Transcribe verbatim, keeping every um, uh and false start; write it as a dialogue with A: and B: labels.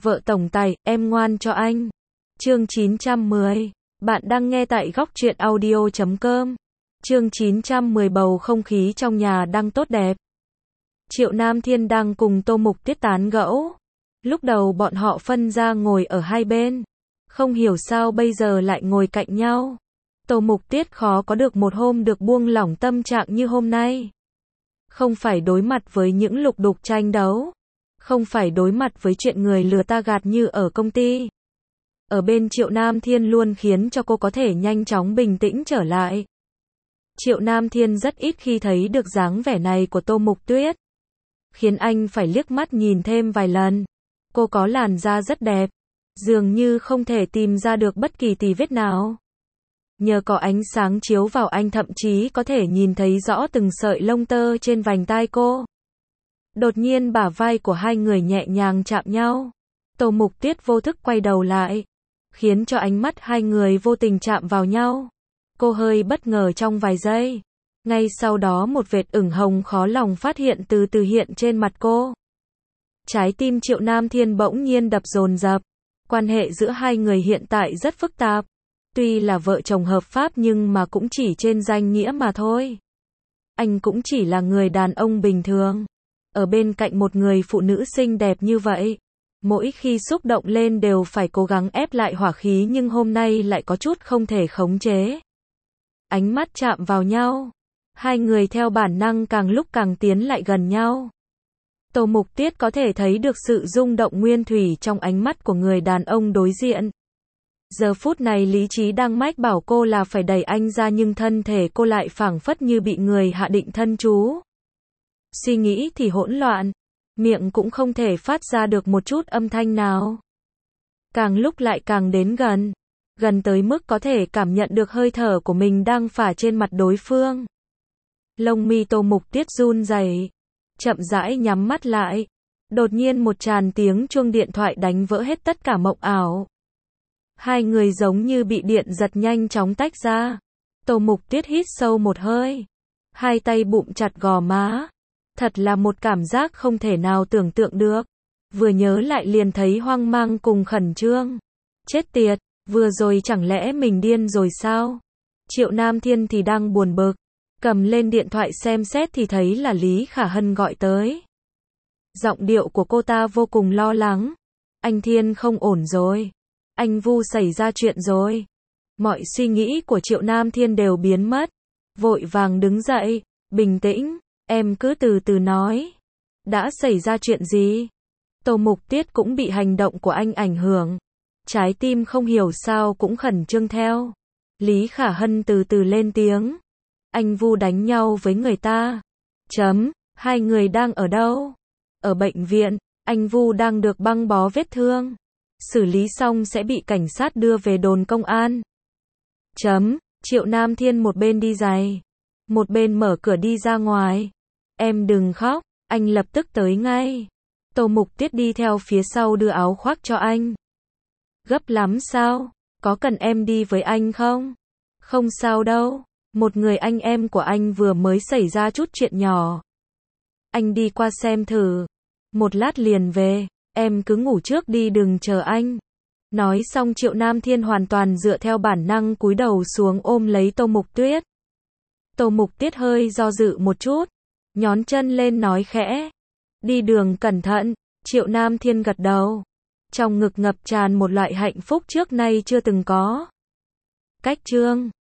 A: Vợ tổng tài, em ngoan cho anh. Chương chín trăm mười. Bạn đang nghe tại góc truyện audio chấm com. Chương chín trăm mười bầu không khí trong nhà đang tốt đẹp. Triệu Nam Thiên đang cùng Tô Mục Tiết tán gẫu. Lúc đầu bọn họ phân ra ngồi ở hai bên. Không hiểu sao bây giờ lại ngồi cạnh nhau. Tô Mục Tiết khó có được một hôm được buông lỏng tâm trạng như hôm nay. Không phải đối mặt với những lục đục tranh đấu. Không phải đối mặt với chuyện người lừa ta gạt như ở công ty. Ở bên Triệu Nam Thiên luôn khiến cho cô có thể nhanh chóng bình tĩnh trở lại. Triệu Nam Thiên rất ít khi thấy được dáng vẻ này của Tô Mục Tuyết. Khiến anh phải liếc mắt nhìn thêm vài lần. Cô có làn da rất đẹp. Dường như không thể tìm ra được bất kỳ tì vết nào. Nhờ có ánh sáng chiếu vào anh thậm chí có thể nhìn thấy rõ từng sợi lông tơ trên vành tai cô. Đột nhiên bả vai của hai người nhẹ nhàng chạm nhau. Tô Mục Tuyết vô thức quay đầu lại. Khiến cho ánh mắt hai người vô tình chạm vào nhau. Cô hơi bất ngờ trong vài giây. Ngay sau đó một vệt ửng hồng khó lòng phát hiện từ từ hiện trên mặt cô. Trái tim Triệu Nam Thiên bỗng nhiên đập dồn dập. Quan hệ giữa hai người hiện tại rất phức tạp. Tuy là vợ chồng hợp pháp nhưng mà cũng chỉ trên danh nghĩa mà thôi. Anh cũng chỉ là người đàn ông bình thường. Ở bên cạnh một người phụ nữ xinh đẹp như vậy. Mỗi khi xúc động lên đều phải cố gắng ép lại hỏa khí nhưng hôm nay lại có chút không thể khống chế. Ánh mắt chạm vào nhau. Hai người theo bản năng càng lúc càng tiến lại gần nhau. Tô Mục Tiết có thể thấy được sự rung động nguyên thủy trong ánh mắt của người đàn ông đối diện. Giờ phút này lý trí đang mách bảo cô là phải đẩy anh ra nhưng thân thể cô lại phảng phất như bị người hạ định thân chú. Suy nghĩ thì hỗn loạn. Miệng cũng không thể phát ra được một chút âm thanh nào. Càng lúc lại càng đến gần. Gần tới mức có thể cảm nhận được hơi thở của mình đang phả trên mặt đối phương. Lông mi Tô Mục Tiết run rẩy, chậm rãi nhắm mắt lại. Đột nhiên một tràn tiếng chuông điện thoại đánh vỡ hết tất cả mộng ảo. Hai người giống như bị điện giật nhanh chóng tách ra. Tô Mục Tiết hít sâu một hơi. Hai tay bụm chặt gò má. Thật là một cảm giác không thể nào tưởng tượng được. Vừa nhớ lại liền thấy hoang mang cùng khẩn trương. Chết tiệt, vừa rồi chẳng lẽ mình điên rồi sao? Triệu Nam Thiên thì đang buồn bực. Cầm lên điện thoại xem xét thì thấy là Lý Khả Hân gọi tới. Giọng điệu của cô ta vô cùng lo lắng. Anh Thiên không ổn rồi. Anh Vu xảy ra chuyện rồi. Mọi suy nghĩ của Triệu Nam Thiên đều biến mất. Vội vàng đứng dậy. Bình tĩnh. Em cứ từ từ nói. Đã xảy ra chuyện gì? Tô Mục Tiết cũng bị hành động của anh ảnh hưởng. Trái tim không hiểu sao cũng khẩn trương theo. Lý Khả Hân từ từ lên tiếng. Anh Vu đánh nhau với người ta. Chấm. Hai người đang ở đâu? Ở bệnh viện. Anh Vu đang được băng bó vết thương. Xử lý xong sẽ bị cảnh sát đưa về đồn công an. Chấm. Triệu Nam Thiên một bên đi giày. Một bên mở cửa đi ra ngoài. Em đừng khóc. Anh lập tức tới ngay. Tô Mục Tiết đi theo phía sau đưa áo khoác cho anh. Gấp lắm sao? Có cần em đi với anh không? Không sao đâu. Một người anh em của anh vừa mới xảy ra chút chuyện nhỏ. Anh đi qua xem thử. Một lát liền về. Em cứ ngủ trước đi đừng chờ anh. Nói xong Triệu Nam Thiên hoàn toàn dựa theo bản năng cúi đầu xuống ôm lấy Tô Mục Tuyết. Tô Mục Tiết hơi do dự một chút. Nhón chân lên nói khẽ. Đi đường cẩn thận. Triệu Nam Thiên gật đầu. Trong ngực ngập tràn một loại hạnh phúc trước nay chưa từng có. Cách chương